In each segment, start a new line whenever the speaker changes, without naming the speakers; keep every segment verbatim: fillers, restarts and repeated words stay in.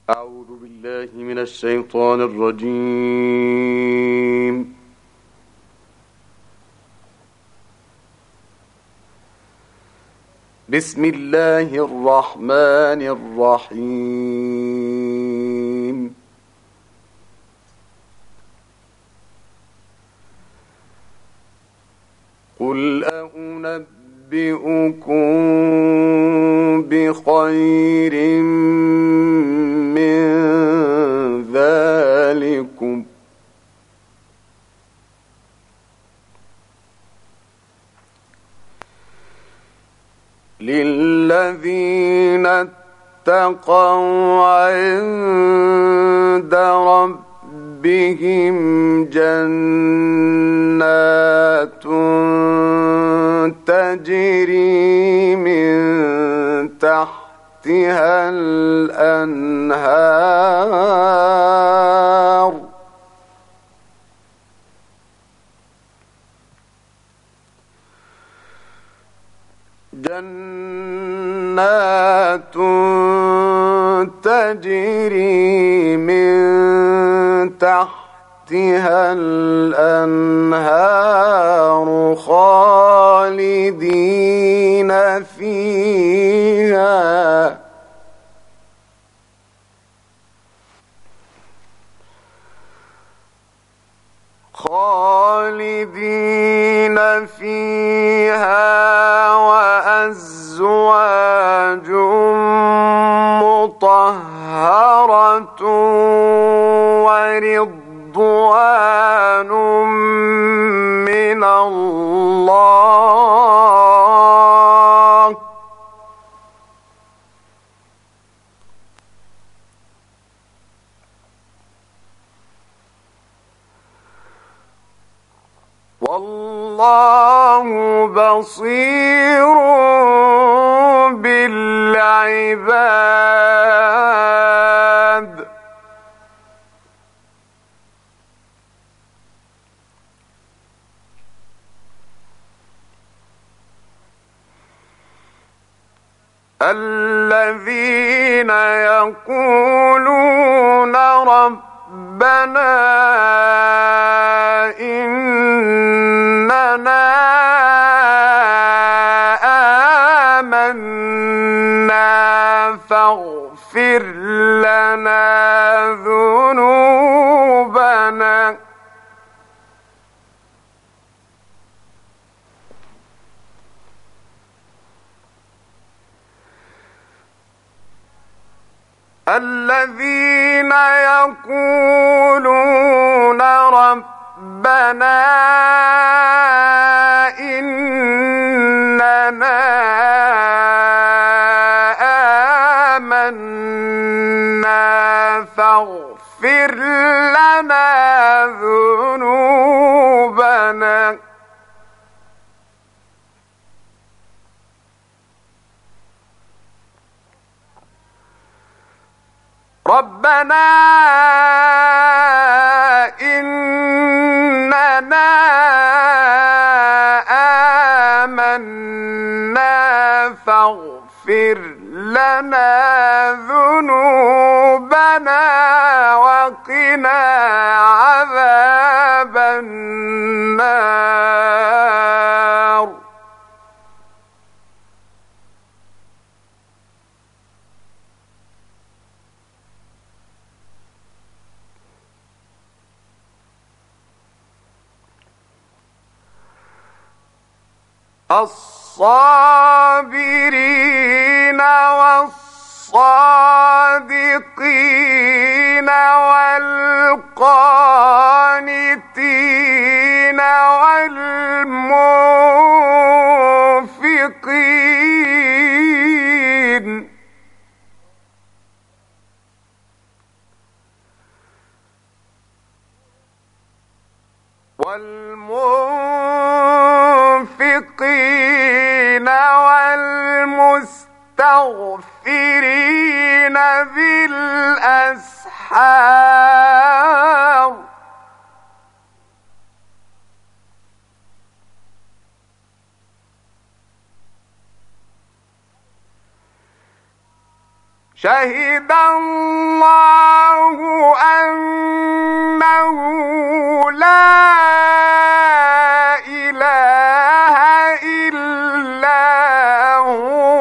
أعوذ بالله من الشيطان الرجيم. بسم الله الرحمن الرحيم. قل أنبئكم بخير من ذلكم للذين اتقوا عند ربهم جنات تجري من تحتها الأنهار جنات تجري من تحتها الأنهار خالدين فيها خالدين فيها وأزواج مطهرة ورضوان من الله والله بصير بالعباد. الذين يقولون ربنا إننا آمنا فاغفر لنا ذنوبنا الذين يقولون ربنا إننا آمنا فاغفر لنا ذنوبنا ربنا إننا آمنا فاغفر لنا ذنوبنا وقنا عذاب النار. الصابرين والصادقين والقانتين والمنفقين والمنفقين والمستغفرين بالأسحار شهد الله أنه لا إله إلا هو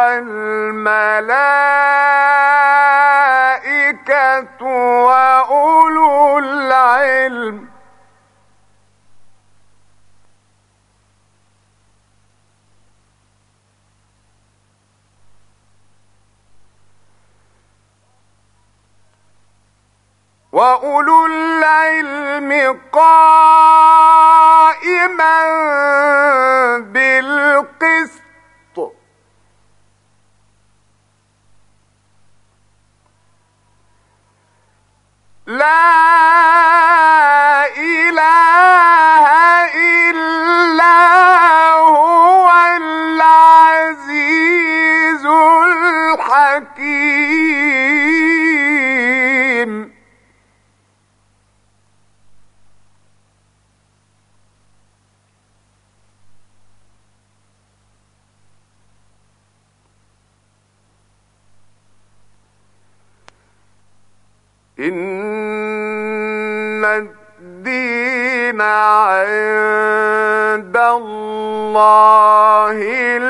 والملائكة وأولو العلم وَأُولُو الْعِلْمِ قَائِمًا بِالْقِسْطِ لَا إِلَٰهَ إِلَّا هُوَ الْعَزِيزُ الْحَكِيمُ إن الدين عند الله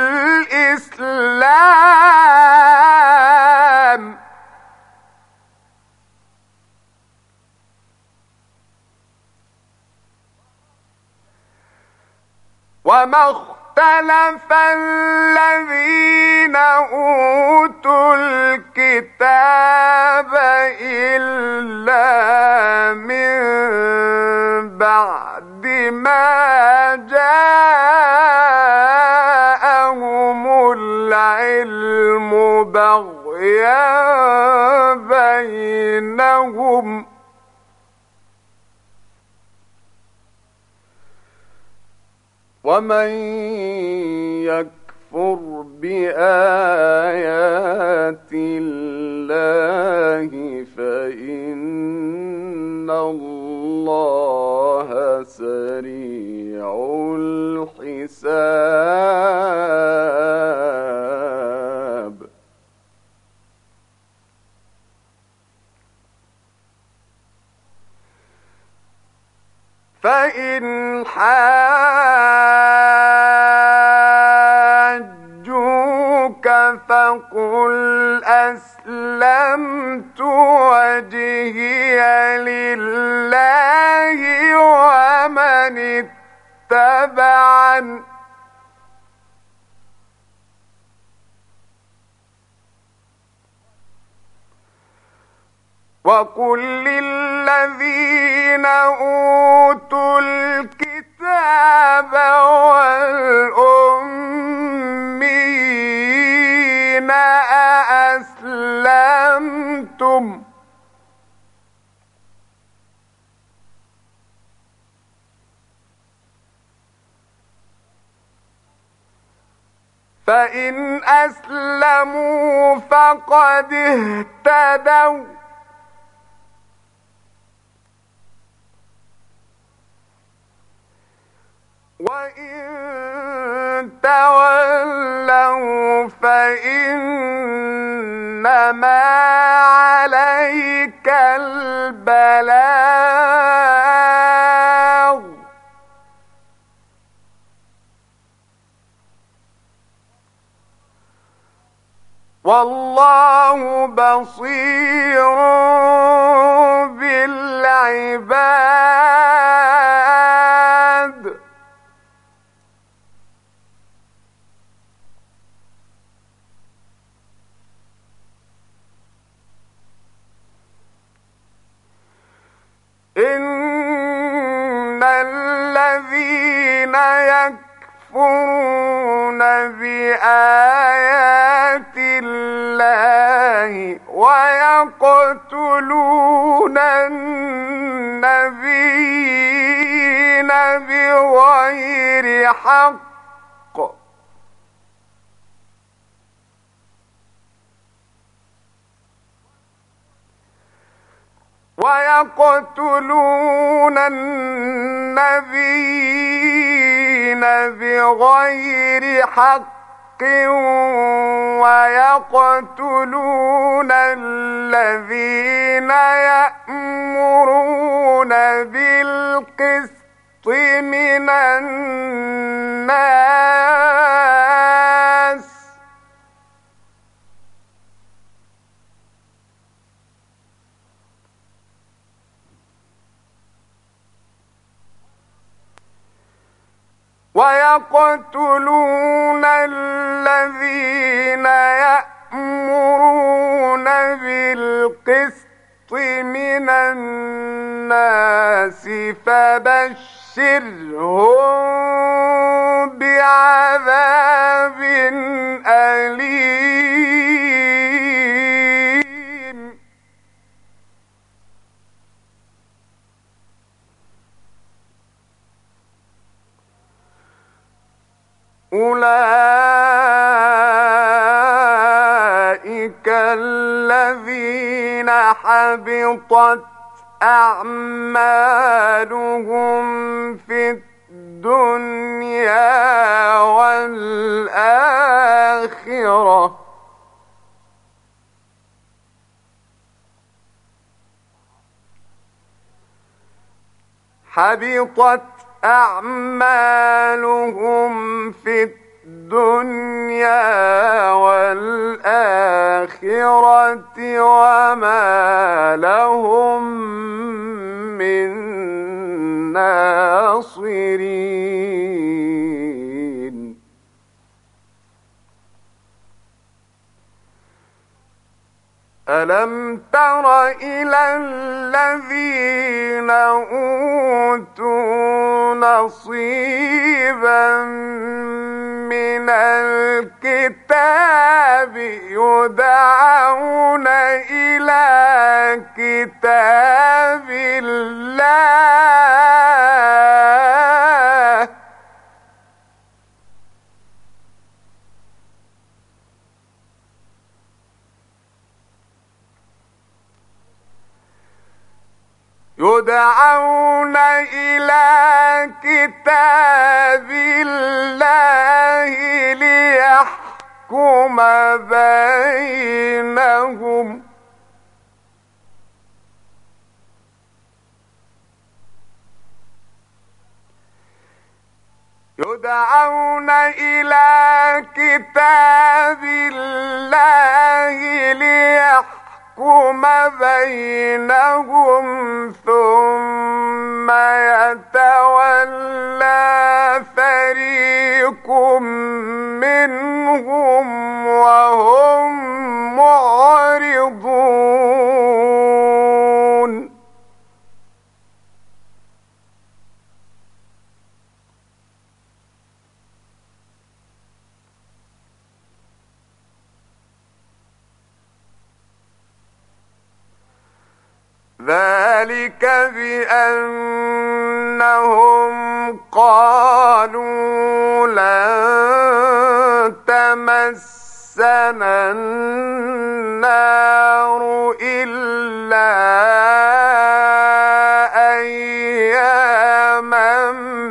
الإسلام وما اختلف الذين أوتوا الكتاب إلا من بعد ما جاءهم العلم بغيا بينهم ومن يكفر بآيات الله فإن الله سريع الحساب فإن حاجوك فقل أسلمت وجهي لله ومن اتبعني وقل للذين أوتوا الكتاب والأميين أأسلمتم فإن أسلموا فقد اهتدوا وإن تولوا فإنما عليك البلاغ والله بصير بالعباد إن الذين يكفرون بآيات الله ويقتلون النبيين بغير حق ويقتلون النبيين بغير حق ويقتلون الذين يأمرون بالقسط من الناس ويقتلون الذين يأمرون بالقسط من الناس فبشرهم بعذاب أليم. أولئك الذين حبطت أعمالهم في الدنيا والآخرة حبطت أعمالهم في الدنيا والآخرة وما لهم من ناصرين. ألم تر إلى الذين أوتوا نصيبا من الكتاب يدعون إلى كتاب الله يدعون إلى كتاب الله ليحكم بينهم يدعون إلى كتاب الله ليحكم يحكم بينهم ثم يتولى فريق منهم وهم معرضون. ذلك بأنهم قالوا لن تمسنا النار إلا أياما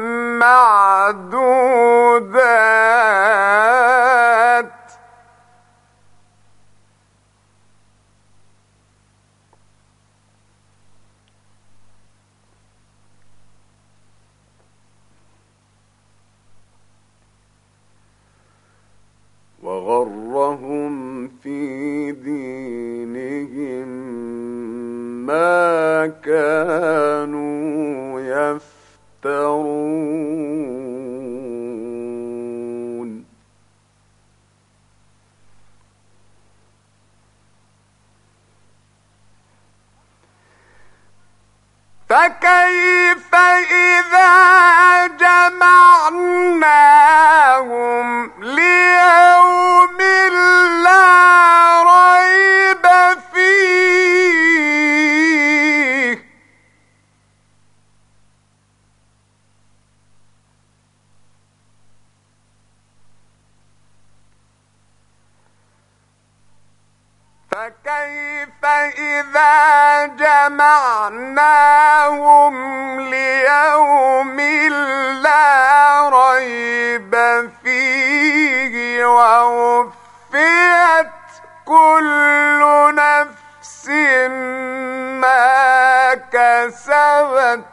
معدودات وغرهم في دينهم ما كانوا يفترون. فكيف إذا جمعناهم ليوم لا ريب فيه فكيف إذا جمعناهم ليوم لا ريب فيه ووفيت كل نفس ما كسبت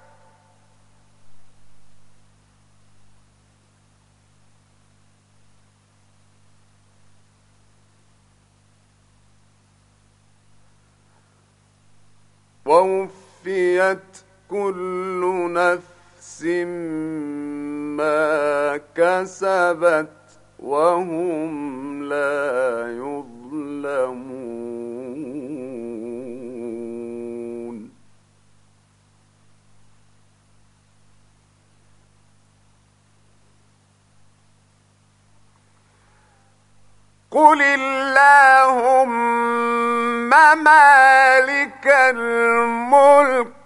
ووفيت كل نفس ما كسبت وهم لا يظلمون. قل اللهم مالك الملك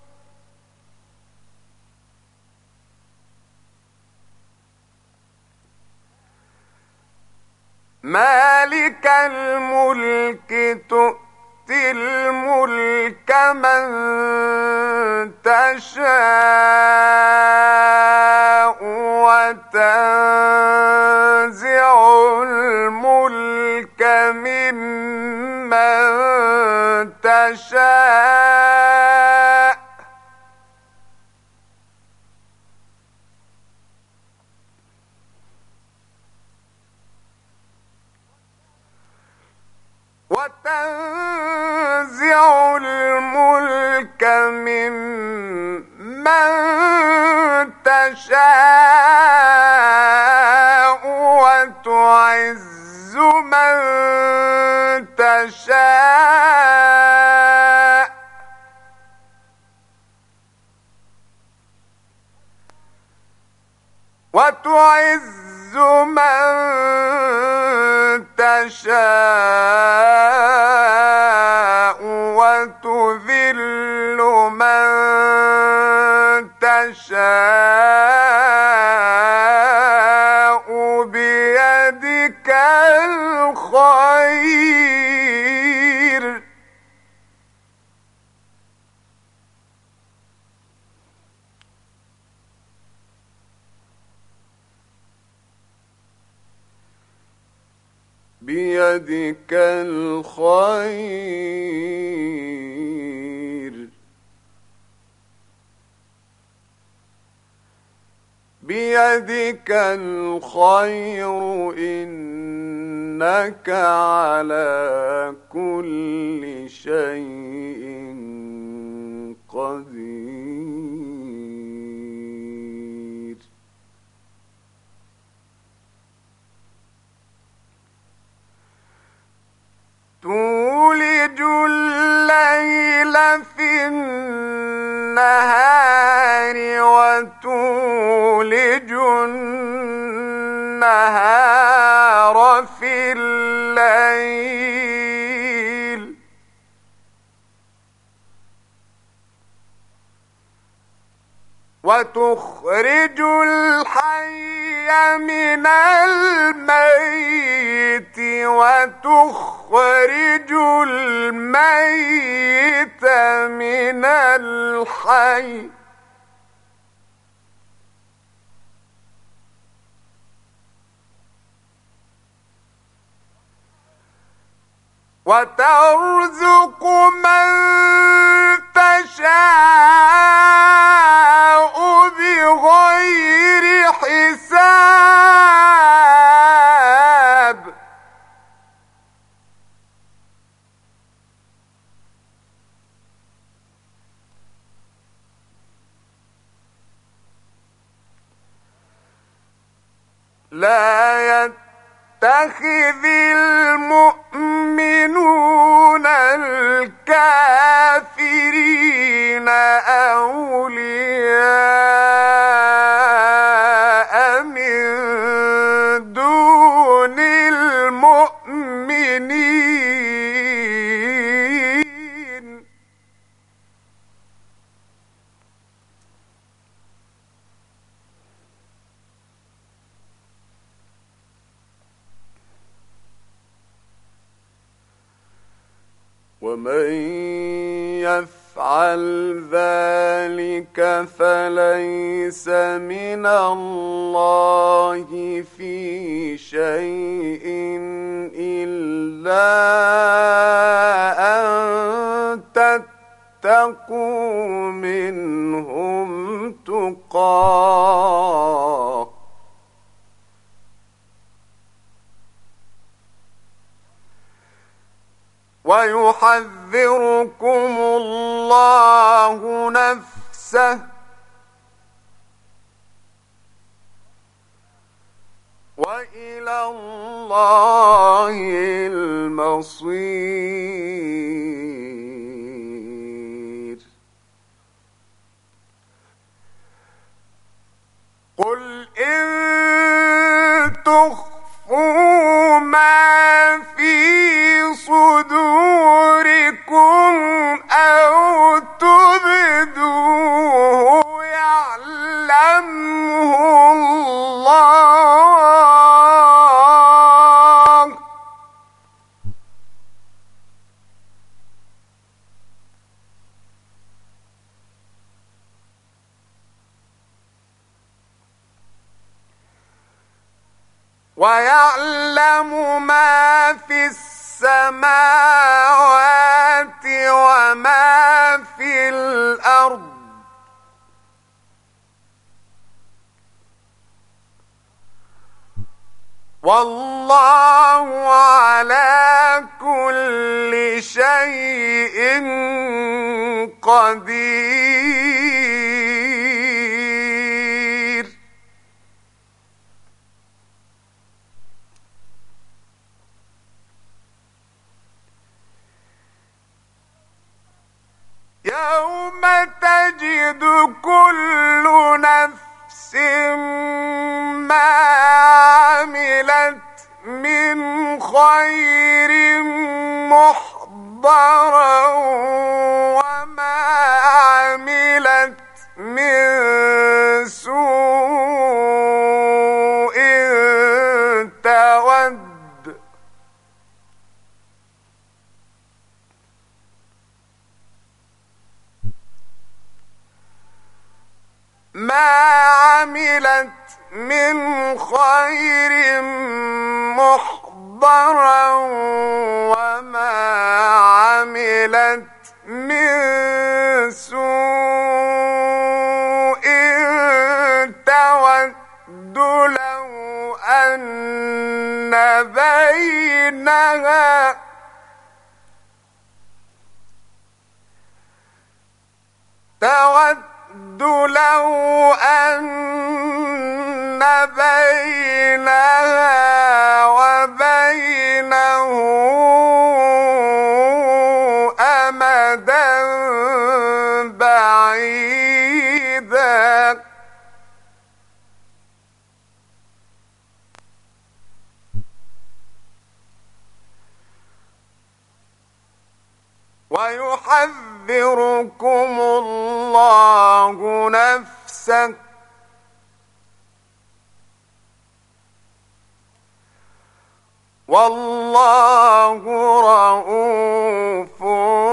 مالك الملك تؤتي الملك من تشاء وتنزع الملك ممن تشاء وتنزع الملك ممن تشاء وتعز من تشاء وتعز من تشاء وتذل من تشاء بيدك الخير بيدك الخير بيدك الخير إنك على كل شيء قدير. تولج الليل في النهار وتولج النهار في الليل وتخرج الحي من الميت وتخرج الميت من الحي وترزق من تشاء بغير حساب. لا يتخذ المؤمنون الكافرين أولياء من دون المؤمنين ومن يفعل يفعل ذلك فليس من الله في شيء إلا أن تتقوا منهم تقاه ويحذركم الله نفسه وإلى الله المصير. قل إن تخفوا ما في صدوركم أو تبدوه يعلمه الله ويعلم ما في السماوات وما في الأرض والله على كل شيء قدير. يوم تجد كل نفس ما عملت من خير محضرا وما عملت من سوء تود ما عملت من خير محضرا وما عملت من سوء تود لو أن بينها تود لو أن بينها وبينه أمدا بعيدا ويحذركم الله نفسه والله رءوف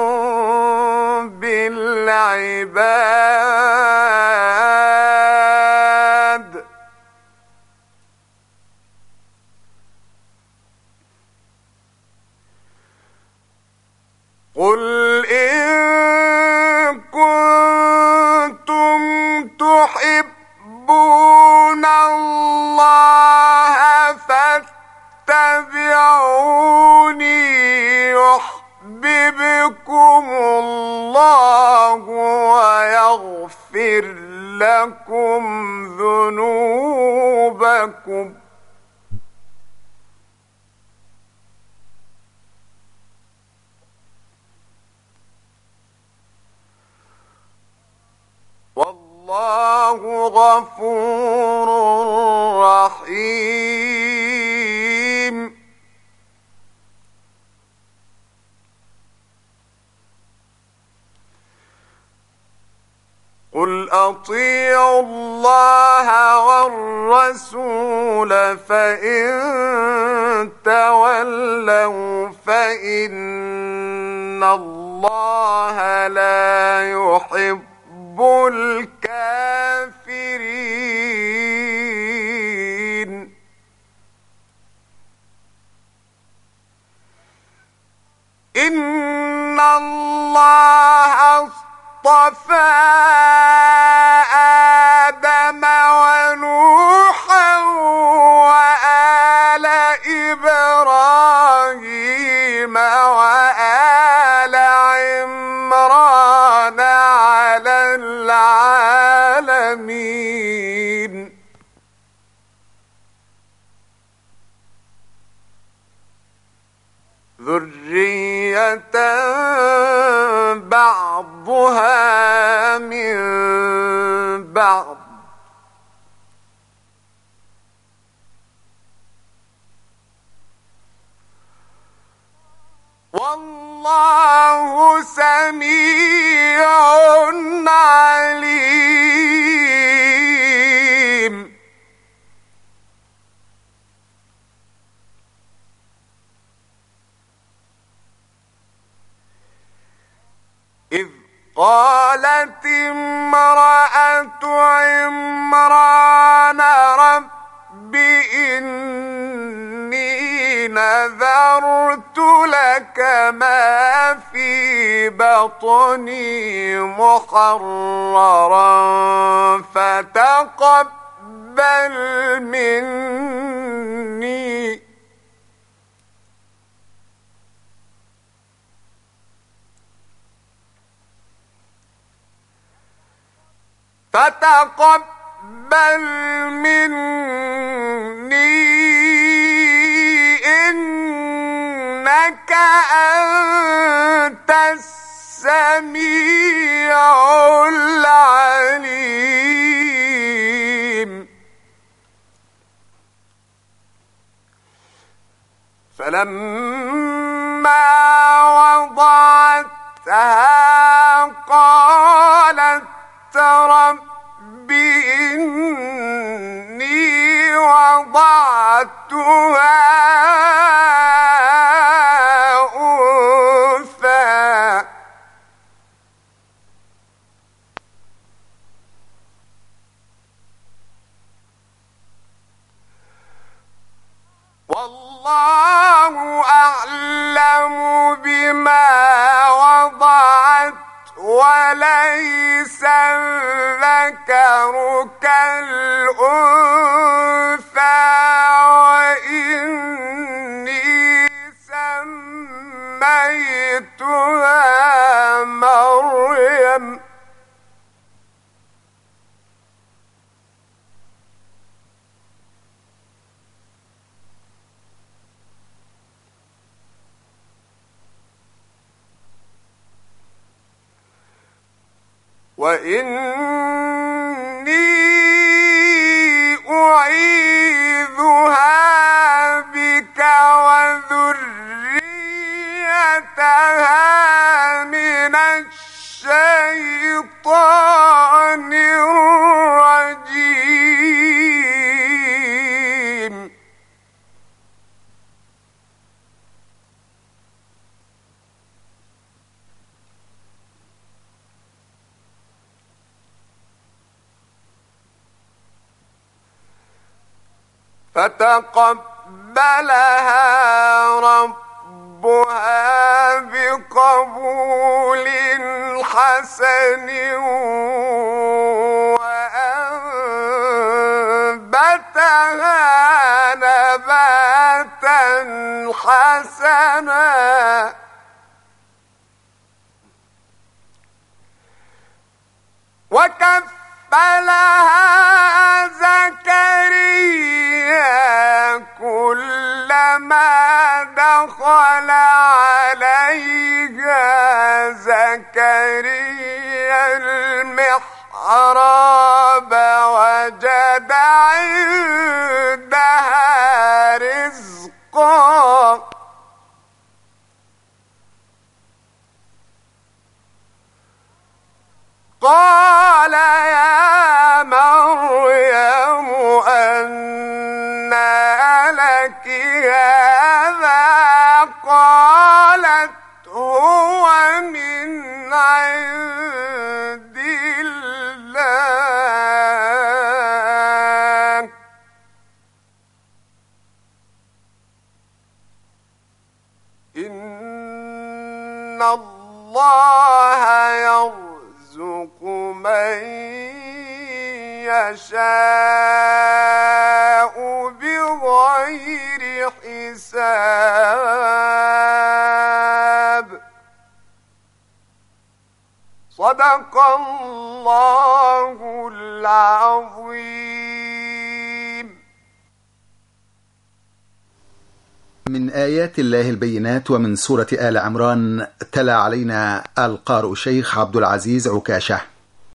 بالعباد. قل إن كنتم تحبون الله فاتبعوني يحببكم الله ويغفر لكم ذنوبكم والله غفور رحيم. قل أطيعوا الله والرسول فإن تولوا فإن الله الله لا يحب الكافرين إن الله اصطفى آدم ونوحا وآل إبراهيم وآل عمران على العالمين ذرية بعضها من بعض والله سميع عليم إذ قالت امرأة عمران رب إني نذرت لك ما في بطني محررا فتقبل مني فتقبل مني إنك أنت السميع العليم فلما وضعتها قالت رب إني وضعتها أنثى والله أعلم بما وضعت وليس الذكر كالأنثى وإني سميتها مريم وإني أعيذها بك وذريتها من الشيطان الرجيم فتقبلها ربها بقبول حسن وأنبتها نباتا حسنا وكفلها زكريا كلما دخل عليها زكريا المحراب وجد عندها رزقا قال يا مريم أنى لك هذا قالت هو من عند الله إن الله يرزق من يشاء بغير حساب صدق الله العظيم.
من آيات الله البينات ومن سورة آل عمران تلا علينا القارئ الشيخ عبد العزيز عكاشة.